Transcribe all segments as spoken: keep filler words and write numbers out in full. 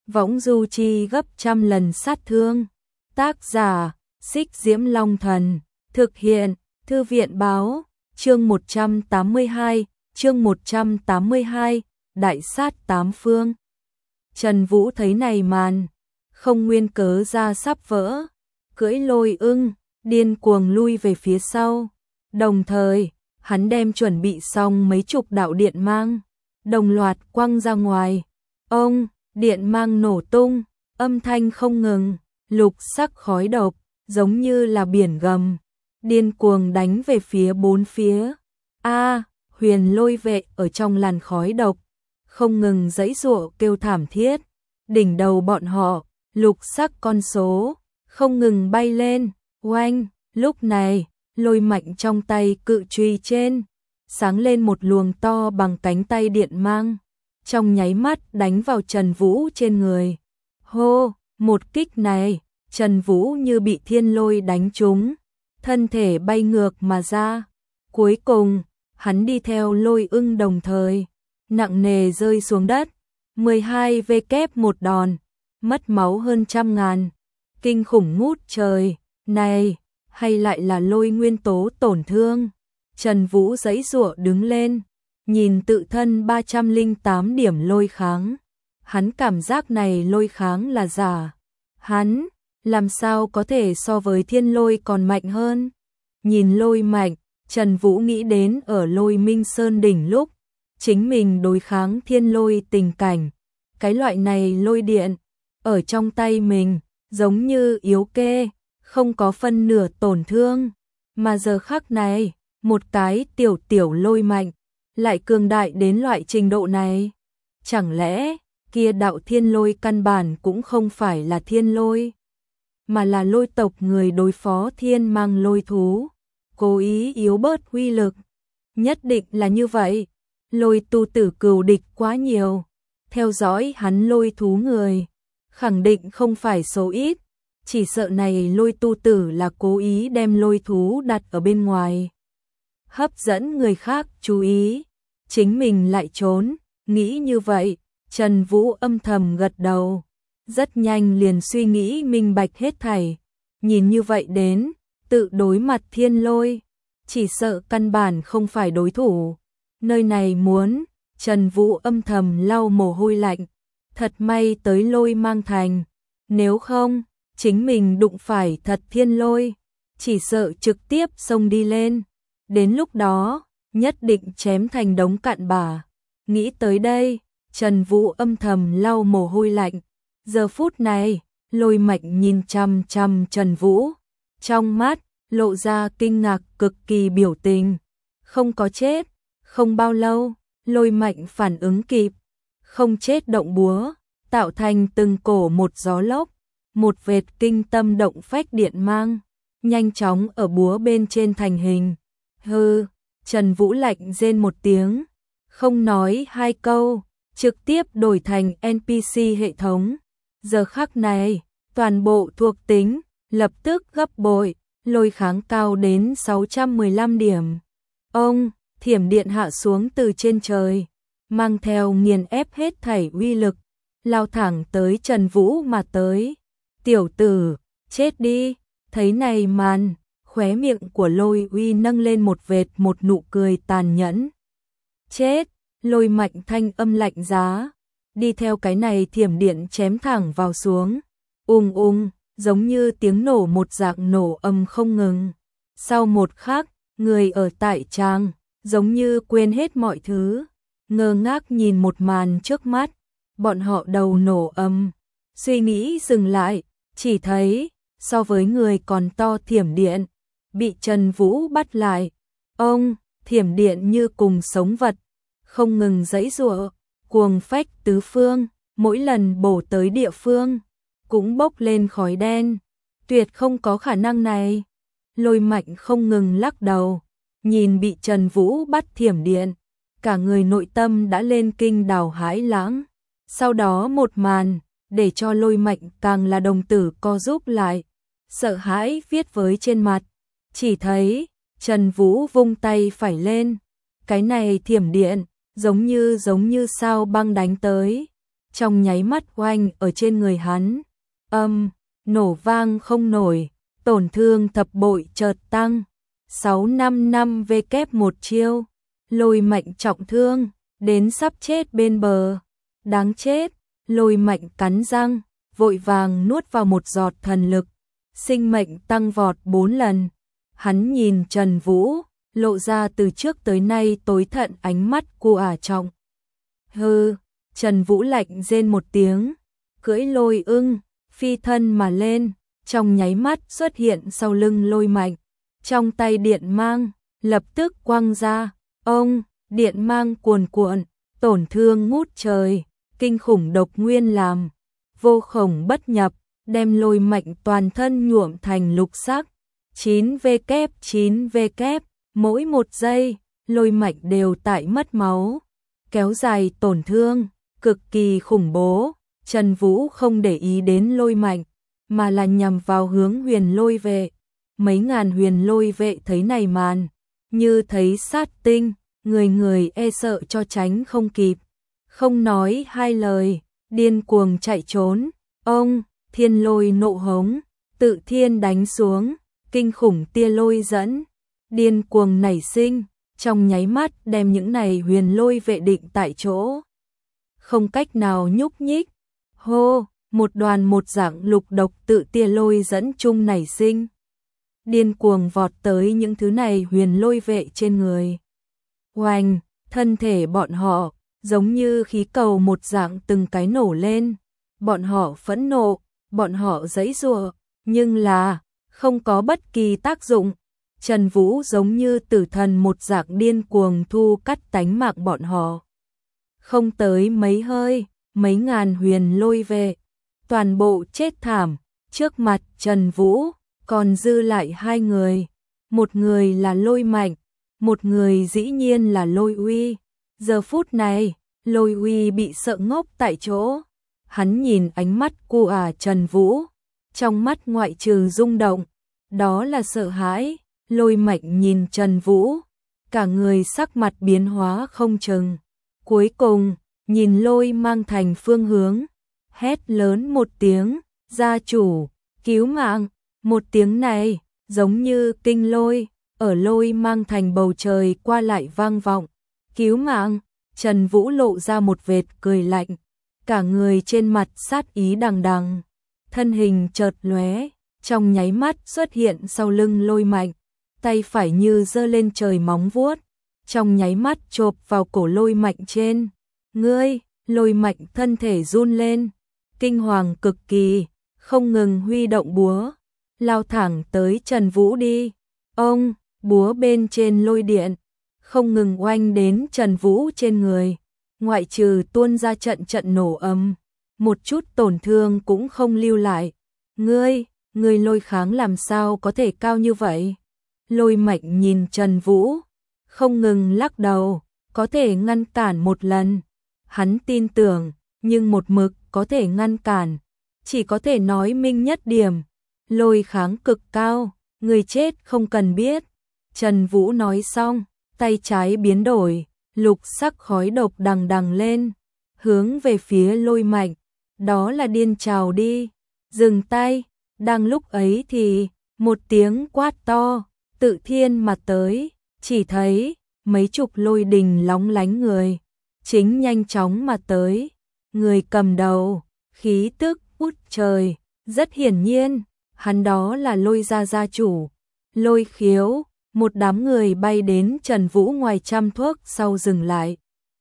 võng du chi gấp trăm lần sát thương. Tác giả, Xích Diễm Long Thần, thực hiện, Thư viện Báo, chương một trăm tám mươi hai, chương một trăm tám mươi hai, đại sát tám phương. Trần Vũ thấy này màn, không nguyên cớ ra sắp vỡ, cưỡi lôi ưng, điên cuồng lui về phía sau. Đồng thời, hắn đem chuẩn bị xong mấy chục đạo điện mang, đồng loạt quăng ra ngoài. Ông, điện mang nổ tung, âm thanh không ngừng, lục sắc khói độc, giống như là biển gầm, điên cuồng đánh về phía bốn phía. A, Huyền Lôi vệ ở trong làn khói độc, không ngừng giãy giụa kêu thảm thiết. Đỉnh đầu bọn họ, lục sắc con số, không ngừng bay lên, oanh, lúc này, Lôi Mạnh trong tay cự chùy trên, sáng lên một luồng to bằng cánh tay điện mang, trong nháy mắt đánh vào Trần Vũ trên người. Hô, một kích này, Trần Vũ như bị thiên lôi đánh trúng, thân thể bay ngược mà ra. Cuối cùng, hắn đi theo lôi ưng đồng thời, nặng nề rơi xuống đất, mười hai vê kép một đòn, mất máu hơn trăm ngàn, kinh khủng ngút trời. Này, hay lại là lôi nguyên tố tổn thương. Trần Vũ giãy giụa đứng lên, nhìn tự thân ba trăm lẻ tám điểm lôi kháng. Hắn cảm giác này lôi kháng là giả. Hắn, làm sao có thể so với thiên lôi còn mạnh hơn? Nhìn lôi mạnh, Trần Vũ nghĩ đến ở Lôi Minh Sơn đỉnh lúc, chính mình đối kháng thiên lôi tình cảnh. Cái loại này lôi điện, ở trong tay mình, giống như yếu kê, không có phân nửa tổn thương. Mà giờ khắc này, một cái tiểu tiểu lôi mạnh, lại cường đại đến loại trình độ này. Chẳng lẽ, kia đạo thiên lôi căn bản cũng không phải là thiên lôi, mà là lôi tộc người đối phó thiên mang lôi thú, cố ý yếu bớt uy lực. Nhất định là như vậy. Lôi tu tử cừu địch quá nhiều, theo dõi hắn lôi thú người, khẳng định không phải số ít. Chỉ sợ này lôi tu tử là cố ý đem lôi thú đặt ở bên ngoài, hấp dẫn người khác chú ý, chính mình lại trốn. Nghĩ như vậy, Trần Vũ âm thầm gật đầu, rất nhanh liền suy nghĩ minh bạch hết thảy. Nhìn như vậy đến, tự đối mặt thiên lôi, chỉ sợ căn bản không phải đối thủ. Nơi này muốn, Trần Vũ âm thầm lau mồ hôi lạnh, thật may tới Lôi Mang Thành, nếu không, chính mình đụng phải thật thiên lôi, chỉ sợ trực tiếp xông đi lên, đến lúc đó, nhất định chém thành đống cặn bã. Nghĩ tới đây, Trần Vũ âm thầm lau mồ hôi lạnh. Giờ phút này, Lôi Mạnh nhìn chằm chằm Trần Vũ, trong mắt lộ ra kinh ngạc cực kỳ biểu tình. Không có chết. Không bao lâu, Lôi Mạnh phản ứng kịp, không chết động búa, tạo thành từng cổ một gió lốc, một vệt kinh tâm động phách điện mang, nhanh chóng ở búa bên trên thành hình. Hừ, Trần Vũ lạnh rên một tiếng, không nói hai câu, trực tiếp đổi thành en pê xê hệ thống. Giờ khắc này, toàn bộ thuộc tính lập tức gấp bội, lôi kháng cao đến sáu trăm mười lăm điểm. Ông, thiểm điện hạ xuống từ trên trời, mang theo nghiền ép hết thảy uy lực, lao thẳng tới Trần Vũ mà tới. Tiểu tử, chết đi. Thấy này màn, khóe miệng của Lôi Uy nâng lên một vệt một nụ cười tàn nhẫn. Chết. Lôi Mạnh thanh âm lạnh giá, đi theo cái này thiểm điện chém thẳng vào xuống, ung ung, giống như tiếng nổ một dạng nổ âm không ngừng. Sau một khắc, người ở tại trang giống như quên hết mọi thứ, ngơ ngác nhìn một màn trước mắt. Bọn họ đầu nổ âm, suy nghĩ dừng lại, chỉ thấy so với người còn to thiểm điện bị Trần Vũ bắt lại. Ông, thiểm điện như cùng sống vật, không ngừng giãy giụa, cuồng phách tứ phương, mỗi lần bổ tới địa phương cũng bốc lên khói đen. Tuyệt không có khả năng này. Lôi Mạnh không ngừng lắc đầu, nhìn bị Trần Vũ bắt thiểm điện, cả người nội tâm đã lên kinh đào hãi lãng. Sau đó một màn, để cho Lôi Mạnh càng là đồng tử co rúm lại, sợ hãi viết với trên mặt. Chỉ thấy, Trần Vũ vung tay phải lên, cái này thiểm điện, giống như giống như sao băng đánh tới. trong nháy mắt oanh ở trên người hắn. Âm, nổ vang không nổi, tổn thương thập bội chợt tăng. sáu năm năm V kép một chiêu, Lôi Mạnh trọng thương, đến sắp chết bên bờ. Đáng chết, Lôi Mạnh cắn răng, vội vàng nuốt vào một giọt thần lực, sinh mệnh tăng vọt bốn lần. Hắn nhìn Trần Vũ, lộ ra từ trước tới nay tối thận ánh mắt của ả trọng. Hừ, Trần Vũ lạnh rên một tiếng, cưỡi lôi ưng, phi thân mà lên, trong nháy mắt xuất hiện sau lưng Lôi Mạnh. Trong tay điện mang, lập tức quăng ra, ông, điện mang cuồn cuộn, tổn thương ngút trời, kinh khủng độc nguyên làm, vô khổng bất nhập, đem Lôi Mạnh toàn thân nhuộm thành lục sắc. chín V kép chín V kép, mỗi một giây, Lôi Mạnh đều tại mất máu, kéo dài tổn thương, cực kỳ khủng bố. Trần Vũ không để ý đến Lôi Mạnh, mà là nhằm vào hướng Huyền Lôi vệ. Mấy ngàn Huyền Lôi vệ thấy này màn, như thấy sát tinh, người người e sợ cho tránh không kịp. Không nói hai lời, điên cuồng chạy trốn. Ông, thiên lôi nộ hống, tự thiên đánh xuống, kinh khủng tia lôi dẫn, điên cuồng nảy sinh, trong nháy mắt đem những này Huyền Lôi vệ định tại chỗ. Không cách nào nhúc nhích. Hô, một đoàn một dạng lục độc tự tia lôi dẫn chung nảy sinh, điên cuồng vọt tới những thứ này Huyền Lôi vệ trên người. Oanh, thân thể bọn họ giống như khí cầu một dạng từng cái nổ lên. Bọn họ phẫn nộ, bọn họ giãy giụa, nhưng là không có bất kỳ tác dụng. Trần Vũ giống như tử thần một dạng điên cuồng thu cắt tánh mạng bọn họ. Không tới mấy hơi, mấy ngàn Huyền Lôi vệ toàn bộ chết thảm. Trước mặt Trần Vũ còn dư lại hai người, một người là Lôi Mạnh, một người dĩ nhiên là Lôi Uy. Giờ phút này, Lôi Uy bị sợ ngốc tại chỗ. Hắn nhìn ánh mắt của ả Trần Vũ, trong mắt ngoại trừ rung động, đó là sợ hãi. Lôi Mạnh nhìn Trần Vũ, cả người sắc mặt biến hóa không chừng. Cuối cùng, nhìn Lôi Mang Thành phương hướng, hét lớn một tiếng, gia chủ, cứu mạng. Một tiếng này, giống như kinh lôi, ở Lôi Mang Thành bầu trời qua lại vang vọng. Cứu mạng, Trần Vũ lộ ra một vệt cười lạnh, cả người trên mặt sát ý đằng đằng, thân hình chợt lóe, trong nháy mắt xuất hiện sau lưng Lôi Mạnh, tay phải như giơ lên trời móng vuốt, trong nháy mắt chộp vào cổ Lôi Mạnh trên. Ngươi, Lôi Mạnh thân thể run lên, kinh hoàng cực kỳ, không ngừng huy động búa, lao thẳng tới Trần Vũ đi. Ông, búa bên trên lôi điện, không ngừng oanh đến Trần Vũ trên người, ngoại trừ tuôn ra trận trận nổ ầm, một chút tổn thương cũng không lưu lại. Ngươi, ngươi lôi kháng làm sao có thể cao như vậy? Lôi Mạnh nhìn Trần Vũ, không ngừng lắc đầu, có thể ngăn cản một lần. Hắn tin tưởng, nhưng một mực có thể ngăn cản, chỉ có thể nói minh nhất điểm. Lôi kháng cực cao, người chết không cần biết. Trần Vũ nói xong, tay trái biến đổi, lục sắc khói độc đằng đằng lên, hướng về phía Lôi Mạnh. Đó là điên trào đi, dừng tay. Đang lúc ấy thì, một tiếng quát to, tự thiên mà tới, chỉ thấy mấy chục lôi đình lóng lánh người, chính nhanh chóng mà tới. Người cầm đầu, khí tức út trời, rất hiển nhiên, hắn đó là Lôi gia gia chủ, Lôi Khiếu. Một đám người bay đến Trần Vũ ngoài trăm thước sau dừng lại.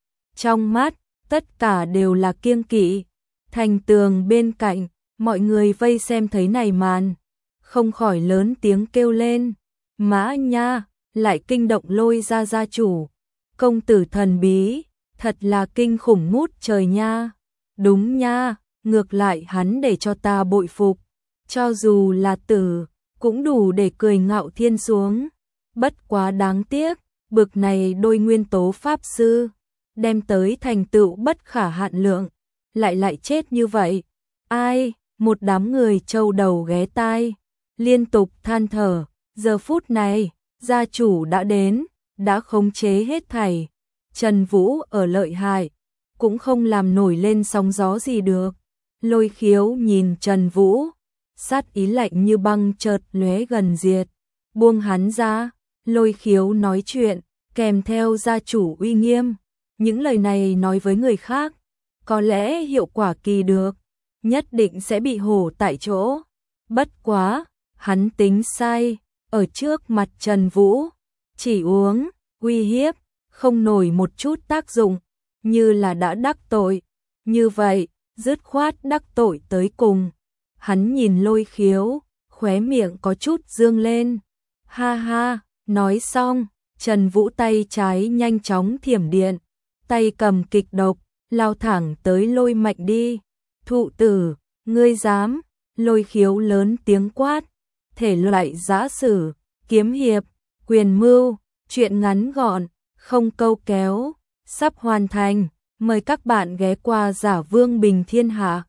Trong mắt, tất cả đều là kiêng kỵ. Thành tường bên cạnh, mọi người vây xem thấy này màn, không khỏi lớn tiếng kêu lên. Mã nha, lại kinh động Lôi gia gia chủ. Công tử thần bí, thật là kinh khủng ngút trời nha. Đúng nha, ngược lại hắn để cho ta bội phục. Cho dù là tử, cũng đủ để cười ngạo thiên xuống. Bất quá đáng tiếc, bực này đôi nguyên tố pháp sư, đem tới thành tựu bất khả hạn lượng, lại lại chết như vậy. Ai, một đám người trâu đầu ghé tai, liên tục than thở. Giờ phút này, gia chủ đã đến, đã khống chế hết thảy. Trần Vũ ở lợi hại, cũng không làm nổi lên sóng gió gì được. Lôi Khiếu nhìn Trần Vũ, sát ý lạnh như băng chợt lóe gần diệt, buông hắn ra. Lôi Khiếu nói chuyện, kèm theo gia chủ uy nghiêm, những lời này nói với người khác, có lẽ hiệu quả kỳ được, nhất định sẽ bị hổ tại chỗ. Bất quá, hắn tính sai, ở trước mặt Trần Vũ, chỉ uống, uy hiếp, không nổi một chút tác dụng, như là đã đắc tội, như vậy, dứt khoát đắc tội tới cùng. Hắn nhìn Lôi Khiếu, khóe miệng có chút dương lên, ha ha, nói xong, Trần Vũ tay trái nhanh chóng thiểm điện, tay cầm kịch độc, lao thẳng tới Lôi Mạnh đi. Thụ tử, ngươi dám? Lôi Khiếu lớn tiếng quát, thể loại giã sử, kiếm hiệp, quyền mưu, chuyện ngắn gọn, không câu kéo, sắp hoàn thành, mời các bạn ghé qua Giả Vương Bình Thiên Hạ.